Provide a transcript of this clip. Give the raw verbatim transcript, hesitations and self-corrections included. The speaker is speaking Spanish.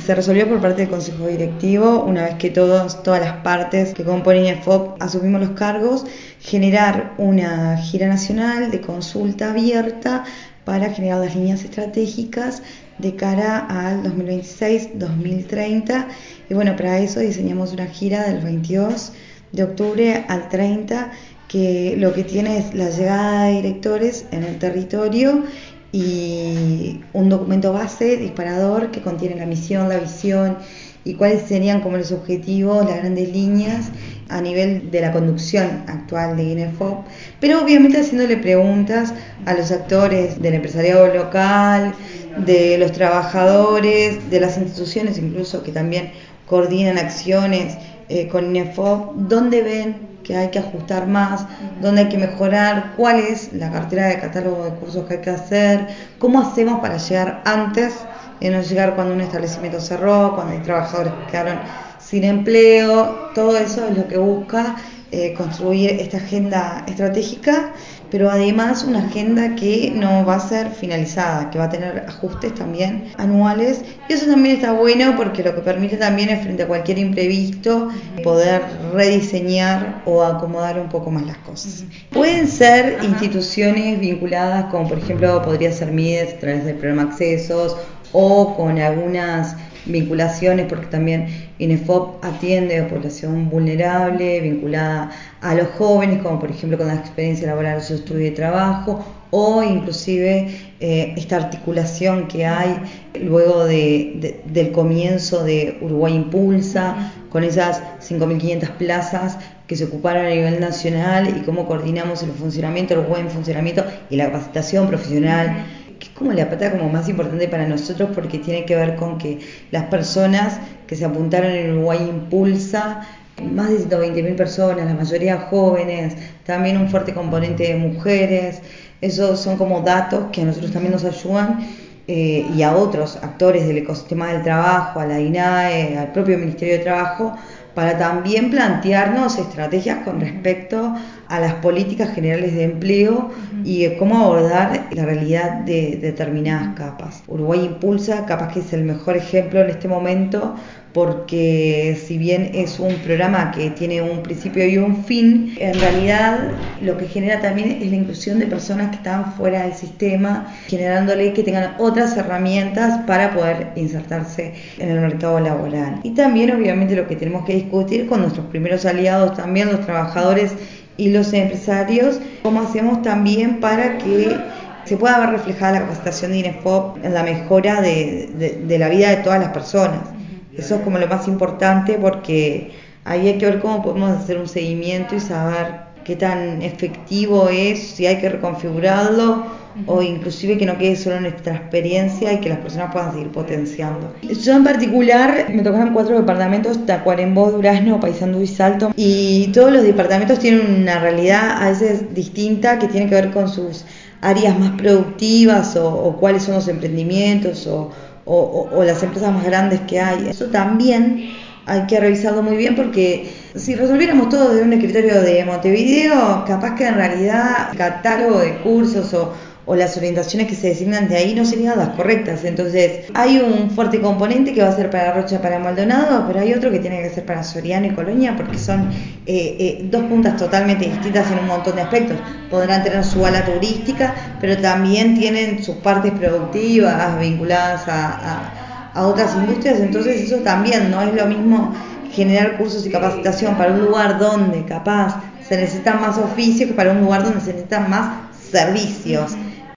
se resolvió por parte del Consejo Directivo, una vez que todos, todas las partes que componen I N E F O P asumimos los cargos, generar una gira nacional de consulta abierta para generar las líneas estratégicas de cara al dos mil veintiséis dos mil treinta. Y bueno, para eso diseñamos una gira del veintidós de octubre al treinta, que lo que tiene es la llegada de directores en el territorio y un documento base, disparador, que contiene la misión, la visión y cuáles serían como los objetivos, las grandes líneas a nivel de la conducción actual de I N E F O P, pero obviamente haciéndole preguntas a los actores del empresariado local, de los trabajadores, de las instituciones incluso que también coordinan acciones eh, con I N E F O P, dónde ven que hay que ajustar más, dónde hay que mejorar, cuál es la cartera de catálogo de cursos que hay que hacer, cómo hacemos para llegar antes y no llegar cuando un establecimiento cerró, cuando hay trabajadores que quedaron sin empleo. Todo eso es lo que busca eh, construir esta agenda estratégica, pero además una agenda que no va a ser finalizada, que va a tener ajustes también anuales, y eso también está bueno porque lo que permite también es, frente a cualquier imprevisto, poder rediseñar o acomodar un poco más las cosas. Pueden ser Ajá. instituciones vinculadas, como por ejemplo podría ser MIDES a través del programa Accesos, o con algunas vinculaciones, porque también I N E F O P atiende a población vulnerable, vinculada a los jóvenes, como por ejemplo con la experiencia laboral, su estudio y trabajo, o inclusive eh, esta articulación que hay luego de, de, del comienzo de Uruguay Impulsa, con esas cinco mil quinientas plazas que se ocuparon a nivel nacional, y cómo coordinamos el funcionamiento, el buen funcionamiento y la capacitación profesional, que es como la pata como más importante para nosotros, porque tiene que ver con que las personas que se apuntaron en Uruguay Impulsa, más de ciento veinte mil personas, la mayoría jóvenes, también un fuerte componente de mujeres, esos son como datos que a nosotros también nos ayudan eh, y a otros actores del ecosistema del trabajo, a la I N A E, al propio Ministerio de Trabajo, para también plantearnos estrategias con respecto a las políticas generales de empleo uh-huh. y cómo abordar la realidad de determinadas capas. Uruguay Impulsa capaz que es el mejor ejemplo en este momento, porque si bien es un programa que tiene un principio y un fin, en realidad lo que genera también es la inclusión de personas que están fuera del sistema, generándole que tengan otras herramientas para poder insertarse en el mercado laboral. Y también obviamente lo que tenemos que discutir con nuestros primeros aliados, también los trabajadores y los empresarios, cómo hacemos también para que se pueda ver reflejada la capacitación de I N E F O P en la mejora de, de, de la vida de todas las personas. Eso es como lo más importante, porque ahí hay que ver cómo podemos hacer un seguimiento y saber qué tan efectivo es, si hay que reconfigurarlo uh-huh. o inclusive que no quede solo en nuestra experiencia y que las personas puedan seguir potenciando. Yo en particular me tocaron cuatro departamentos: Tacuarembó, Durazno, Paysandú y Salto, y todos los departamentos tienen una realidad a veces distinta que tiene que ver con sus áreas más productivas o, o cuáles son los emprendimientos o O, o, o las empresas más grandes que hay. Eso también hay que revisarlo muy bien, porque si resolviéramos todo de un escritorio de Montevideo, capaz que en realidad el catálogo de cursos o, o las orientaciones que se designan de ahí no serían las correctas. Entonces hay un fuerte componente que va a ser para Rocha, para Maldonado, pero hay otro que tiene que ser para Soriano y Colonia, porque son eh, eh, dos puntas totalmente distintas en un montón de aspectos. Podrán tener su ala turística, pero también tienen sus partes productivas vinculadas a, a, a otras industrias. Entonces eso también no es lo mismo generar cursos y capacitación para un lugar donde capaz se necesitan más oficios que para un lugar donde se necesitan más servicios.